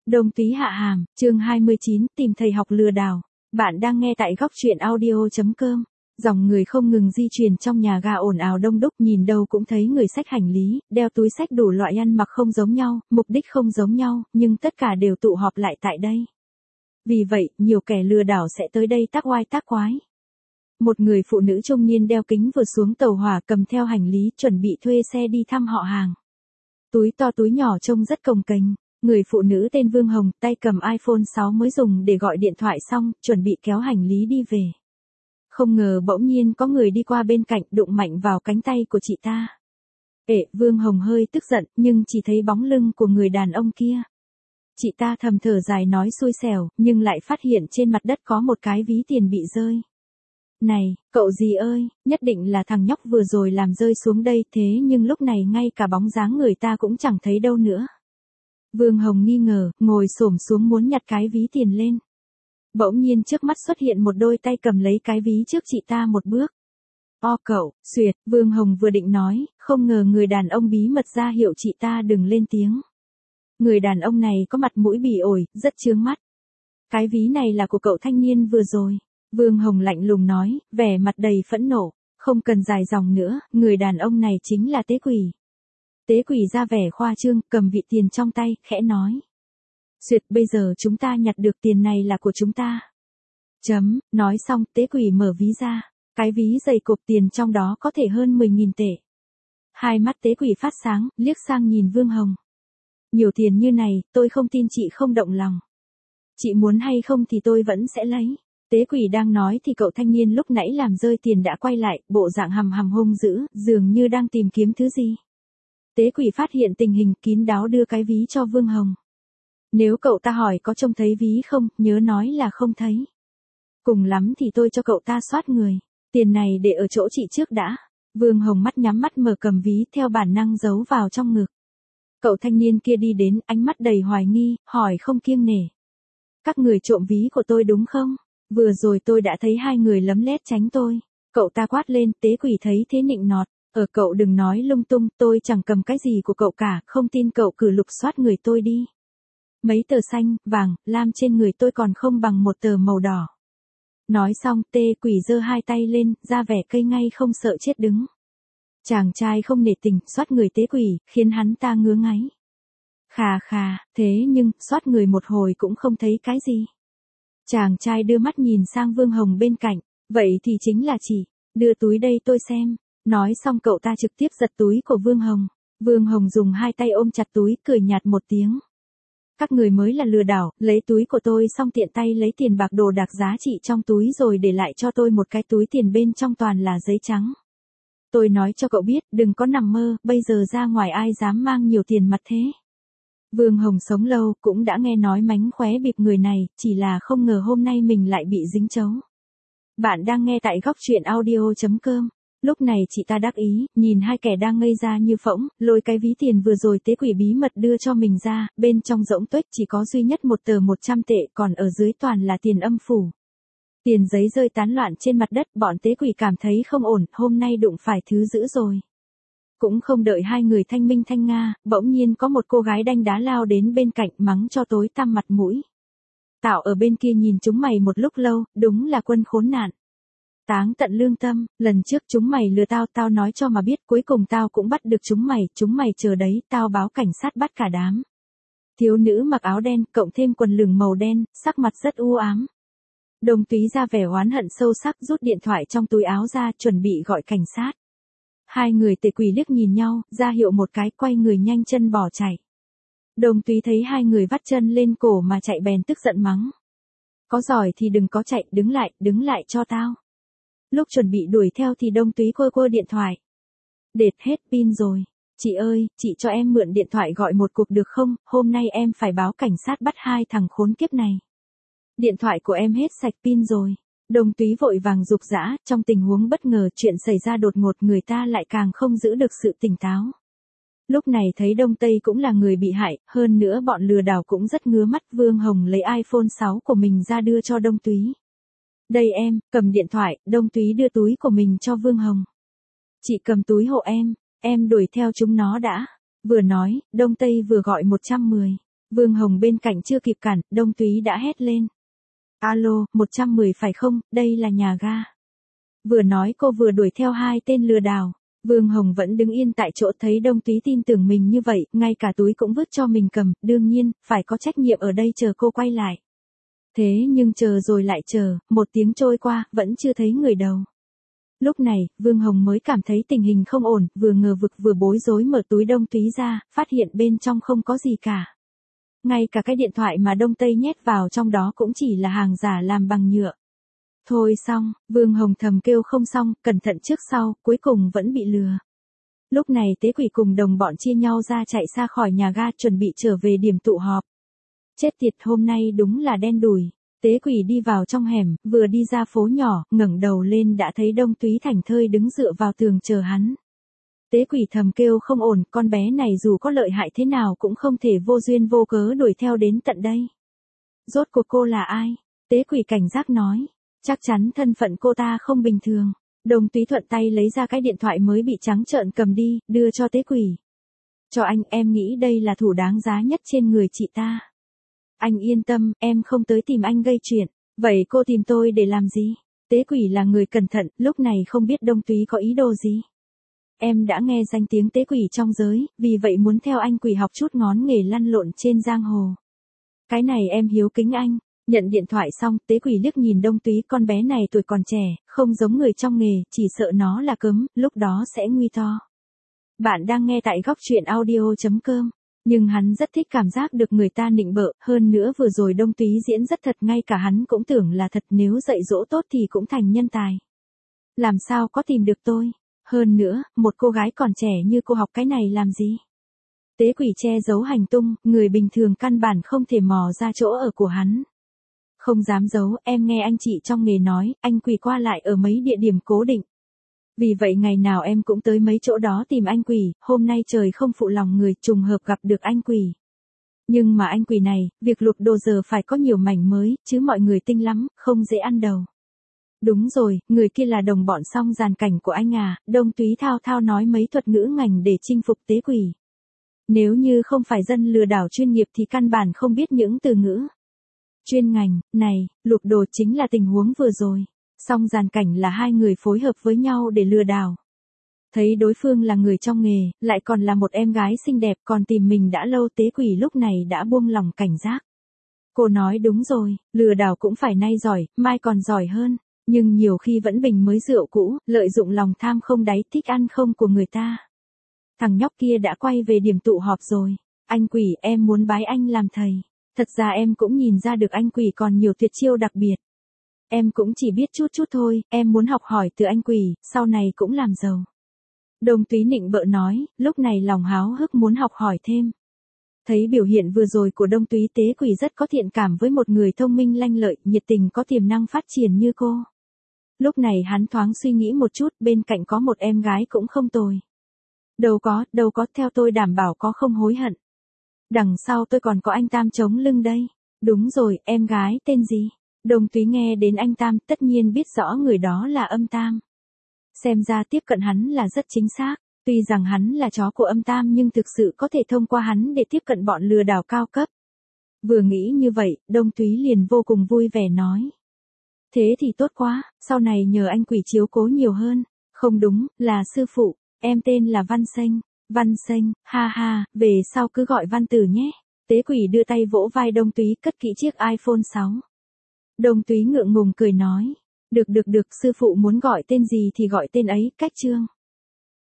Đông Túy hạ hàm, chương 29, tìm thầy học lừa đảo. Bạn đang nghe tại góc truyện audio.com. Dòng người không ngừng di chuyển trong nhà ga ồn ào đông đúc, nhìn đâu cũng thấy người xách hành lý, đeo túi xách đủ loại, ăn mặc không giống nhau, mục đích không giống nhau, nhưng tất cả đều tụ họp lại tại đây. Vì vậy, nhiều kẻ lừa đảo sẽ tới đây tác oai tác quái. Một người phụ nữ trung niên đeo kính vừa xuống tàu hỏa, cầm theo hành lý, chuẩn bị thuê xe đi thăm họ hàng. Túi to túi nhỏ trông rất cồng kềnh. Người phụ nữ tên Vương Hồng, tay cầm iPhone 6 mới dùng để gọi điện thoại xong, chuẩn bị kéo hành lý đi về. Không ngờ bỗng nhiên có người đi qua bên cạnh, đụng mạnh vào cánh tay của chị ta. Vương Hồng hơi tức giận, nhưng chỉ thấy bóng lưng của người đàn ông kia. Chị ta thầm thở dài nói xui xẻo, nhưng lại phát hiện trên mặt đất có một cái ví tiền bị rơi. Này, cậu gì ơi, nhất định là thằng nhóc vừa rồi làm rơi xuống đây, thế nhưng lúc này ngay cả bóng dáng người ta cũng chẳng thấy đâu nữa. Vương Hồng nghi ngờ, ngồi xổm xuống muốn nhặt cái ví tiền lên. Bỗng nhiên trước mắt xuất hiện một đôi tay cầm lấy cái ví trước chị ta một bước. Cậu, xuyệt, Vương Hồng vừa định nói, không ngờ người đàn ông bí mật ra hiệu chị ta đừng lên tiếng. Người đàn ông này có mặt mũi bỉ ổi, rất chướng mắt. Cái ví này là của cậu thanh niên vừa rồi. Vương Hồng lạnh lùng nói, vẻ mặt đầy phẫn nộ. Không cần dài dòng nữa, người đàn ông này chính là Tế Quỷ. Tế Quỷ ra vẻ khoa trương, cầm vị tiền trong tay, khẽ nói. Xuyệt, bây giờ chúng ta nhặt được tiền này là của chúng ta. Nói xong, Tế Quỷ mở ví ra. Cái ví dày cộp tiền trong đó có thể hơn 10.000 tệ. Hai mắt Tế Quỷ phát sáng, liếc sang nhìn Vương Hồng. Nhiều tiền như này, tôi không tin chị không động lòng. Chị muốn hay không thì tôi vẫn sẽ lấy. Tế Quỷ đang nói thì cậu thanh niên lúc nãy làm rơi tiền đã quay lại, bộ dạng hầm hầm hung dữ, dường như đang tìm kiếm thứ gì. Tế Quỷ phát hiện tình hình, kín đáo đưa cái ví cho Vương Hồng. Nếu cậu ta hỏi có trông thấy ví không, nhớ nói là không thấy. Cùng lắm thì tôi cho cậu ta soát người. Tiền này để ở chỗ chị trước đã. Vương Hồng mắt nhắm mắt mở cầm ví theo bản năng giấu vào trong ngực. Cậu thanh niên kia đi đến, ánh mắt đầy hoài nghi, hỏi không kiêng nể. Các người trộm ví của tôi đúng không? Vừa rồi tôi đã thấy hai người lấm lét tránh tôi. Cậu ta quát lên, Tế Quỷ thấy thế nịnh nọt. Cậu đừng nói lung tung, tôi chẳng cầm cái gì của cậu cả, không tin cậu cử lục soát người tôi đi. Mấy tờ xanh, vàng, lam trên người tôi còn không bằng một tờ màu đỏ. Nói xong, Tế Quỷ giơ hai tay lên, ra vẻ cây ngay không sợ chết đứng. Chàng trai không nể tình, soát người Tế Quỷ, khiến hắn ta ngứa ngáy. Khà, thế nhưng, soát người một hồi cũng không thấy cái gì. Chàng trai đưa mắt nhìn sang Vương Hồng bên cạnh, vậy thì chính là chị, đưa túi đây tôi xem. Nói xong cậu ta trực tiếp giật túi của Vương Hồng. Vương Hồng dùng hai tay ôm chặt túi, cười nhạt một tiếng. Các người mới là lừa đảo, lấy túi của tôi xong tiện tay lấy tiền bạc đồ đạc giá trị trong túi rồi để lại cho tôi một cái túi tiền bên trong toàn là giấy trắng. Tôi nói cho cậu biết, đừng có nằm mơ, bây giờ ra ngoài ai dám mang nhiều tiền mặt thế. Vương Hồng sống lâu, cũng đã nghe nói mánh khóe bịp người này, chỉ là không ngờ hôm nay mình lại bị dính chấu. Bạn đang nghe tại góc truyện audio.com. Lúc này chị ta đắc ý, nhìn hai kẻ đang ngây ra như phỗng, lôi cái ví tiền vừa rồi Tế Quỷ bí mật đưa cho mình ra, bên trong rỗng tuếch chỉ có duy nhất một tờ 100 tệ, còn ở dưới toàn là tiền âm phủ. Tiền giấy rơi tán loạn trên mặt đất, bọn Tế Quỷ cảm thấy không ổn, hôm nay đụng phải thứ dữ rồi. Cũng không đợi hai người thanh minh thanh nga, bỗng nhiên có một cô gái đanh đá lao đến bên cạnh mắng cho tối tăm mặt mũi. Tao ở bên kia nhìn chúng mày một lúc lâu, đúng là quân khốn nạn. Táng tận lương tâm, lần trước chúng mày lừa tao nói cho mà biết, cuối cùng tao cũng bắt được chúng mày chờ đấy, tao báo cảnh sát bắt cả đám. Thiếu nữ mặc áo đen, cộng thêm quần lửng màu đen, sắc mặt rất u ám. Đồng Túy ra vẻ oán hận sâu sắc, rút điện thoại trong túi áo ra, chuẩn bị gọi cảnh sát. Hai người Tế Quỷ liếc nhìn nhau, ra hiệu một cái, quay người nhanh chân bỏ chạy. Đồng Túy thấy hai người vắt chân lên cổ mà chạy bèn tức giận mắng. Có giỏi thì đừng có chạy, đứng lại cho tao. Lúc chuẩn bị đuổi theo thì Đồng Túy quơ điện thoại. Đệt hết pin rồi. Chị ơi, chị cho em mượn điện thoại gọi một cuộc được không, hôm nay em phải báo cảnh sát bắt hai thằng khốn kiếp này. Điện thoại của em hết sạch pin rồi. Đồng Túy vội vàng giục giã, trong tình huống bất ngờ chuyện xảy ra đột ngột người ta lại càng không giữ được sự tỉnh táo. Lúc này thấy Đông Tây cũng là người bị hại, hơn nữa bọn lừa đảo cũng rất ngứa mắt. Vương Hồng lấy iPhone 6 của mình ra đưa cho Đông Túy. Đây em, cầm điện thoại, Đông Túy đưa túi của mình cho Vương Hồng. Chị cầm túi hộ em đuổi theo chúng nó đã. Vừa nói, Đông Tây vừa gọi 110. Vương Hồng bên cạnh chưa kịp cản, Đông Túy đã hét lên. Alo, 110 phải không, đây là nhà ga. Vừa nói cô vừa đuổi theo hai tên lừa đảo. Vương Hồng vẫn đứng yên tại chỗ, thấy Đông Túy tin tưởng mình như vậy, ngay cả túi cũng vứt cho mình cầm, đương nhiên, phải có trách nhiệm ở đây chờ cô quay lại. Thế nhưng chờ rồi lại chờ, 1 tiếng trôi qua, vẫn chưa thấy người đâu. Lúc này, Vương Hồng mới cảm thấy tình hình không ổn, vừa ngờ vực vừa bối rối mở túi Đông Túy ra, phát hiện bên trong không có gì cả. Ngay cả cái điện thoại mà Đông Tây nhét vào trong đó cũng chỉ là hàng giả làm bằng nhựa. Thôi xong, Vương Hồng thầm kêu không xong, cẩn thận trước sau, cuối cùng vẫn bị lừa. Lúc này Tế Quỷ cùng đồng bọn chia nhau ra chạy xa khỏi nhà ga chuẩn bị trở về điểm tụ họp. Chết tiệt, hôm nay đúng là đen đủi. Tế Quỷ đi vào trong hẻm, vừa đi ra phố nhỏ, ngẩng đầu lên đã thấy Đông Túy thảnh thơi đứng dựa vào tường chờ hắn. Tế Quỷ thầm kêu không ổn, con bé này dù có lợi hại thế nào cũng không thể vô duyên vô cớ đuổi theo đến tận đây. Rốt cuộc cô là ai? Tế Quỷ cảnh giác nói. Chắc chắn thân phận cô ta không bình thường. Đông Túy thuận tay lấy ra cái điện thoại mới bị trắng trợn cầm đi, đưa cho Tế Quỷ. Cho anh, em nghĩ đây là thủ đáng giá nhất trên người chị ta. Anh yên tâm, em không tới tìm anh gây chuyện. Vậy cô tìm tôi để làm gì? Tế Quỷ là người cẩn thận, lúc này không biết Đông Túy có ý đồ gì. Em đã nghe danh tiếng Tế Quỷ trong giới, vì vậy muốn theo anh Quỷ học chút ngón nghề lăn lộn trên giang hồ. Cái này em hiếu kính anh. Nhận điện thoại xong, Tế Quỷ liếc nhìn Đông Túy, con bé này tuổi còn trẻ, không giống người trong nghề, chỉ sợ nó là cấm, lúc đó sẽ nguy to. Bạn đang nghe tại góc truyện audio.com. Nhưng hắn rất thích cảm giác được người ta nịnh bợ, hơn nữa vừa rồi Đông Túy diễn rất thật, ngay cả hắn cũng tưởng là thật, nếu dạy dỗ tốt thì cũng thành nhân tài. Làm sao có tìm được tôi? Hơn nữa, một cô gái còn trẻ như cô học cái này làm gì? Tế Quỷ che giấu hành tung, người bình thường căn bản không thể mò ra chỗ ở của hắn. Không dám giấu, em nghe anh chị trong nghề nói, anh Quỷ qua lại ở mấy địa điểm cố định. Vì vậy ngày nào em cũng tới mấy chỗ đó tìm anh Quỷ, hôm nay trời không phụ lòng người, trùng hợp gặp được anh Quỷ. Nhưng mà anh Quỷ này, việc lục đồ giờ phải có nhiều mảnh mới, chứ mọi người tinh lắm, không dễ ăn đầu. Đúng rồi, người kia là đồng bọn song dàn cảnh của anh à, Đông Túy thao thao nói mấy thuật ngữ ngành để chinh phục Tế Quỷ. Nếu như không phải dân lừa đảo chuyên nghiệp thì căn bản không biết những từ ngữ chuyên ngành này. Lục đồ chính là tình huống vừa rồi. Song dàn cảnh là hai người phối hợp với nhau để lừa đảo. Thấy đối phương là người trong nghề, lại còn là một em gái xinh đẹp còn tìm mình đã lâu, Tế Quỷ lúc này đã buông lòng cảnh giác. Cô nói đúng rồi, lừa đảo cũng phải nay giỏi, mai còn giỏi hơn. Nhưng nhiều khi vẫn bình mới rượu cũ, lợi dụng lòng tham không đáy, thích ăn không của người ta. Thằng nhóc kia đã quay về điểm tụ họp rồi. Anh Quỷ, em muốn bái anh làm thầy. Thật ra em cũng nhìn ra được anh Quỷ còn nhiều tuyệt chiêu đặc biệt. Em cũng chỉ biết chút chút thôi, em muốn học hỏi từ anh Quỷ, sau này cũng làm giàu. Đông Túy nịnh bợ nói, lúc này lòng háo hức muốn học hỏi thêm. Thấy biểu hiện vừa rồi của Đông Túy, Tế Quỷ rất có thiện cảm với một người thông minh lanh lợi, nhiệt tình có tiềm năng phát triển như cô. Lúc này hắn thoáng suy nghĩ một chút, bên cạnh có một em gái cũng không tồi. Đâu có, theo tôi đảm bảo có không hối hận. Đằng sau tôi còn có anh Tam chống lưng đây. Đúng rồi, em gái tên gì? Đông Túy nghe đến anh Tam, tất nhiên biết rõ người đó là Âm Tam. Xem ra tiếp cận hắn là rất chính xác. Tuy rằng hắn là chó của Âm Tam nhưng thực sự có thể thông qua hắn để tiếp cận bọn lừa đảo cao cấp. Vừa nghĩ như vậy, Đông Túy liền vô cùng vui vẻ nói. Thế thì tốt quá, sau này nhờ anh Quỷ chiếu cố nhiều hơn. Không đúng, là sư phụ, em tên là Văn Xanh. Văn Xanh, ha ha, về sau cứ gọi Văn Tử nhé. Tế Quỷ đưa tay vỗ vai Đông Túy, cất kỹ chiếc iPhone 6. Đông Túy ngượng ngùng cười nói. Được, sư phụ muốn gọi tên gì thì gọi tên ấy, cách chương.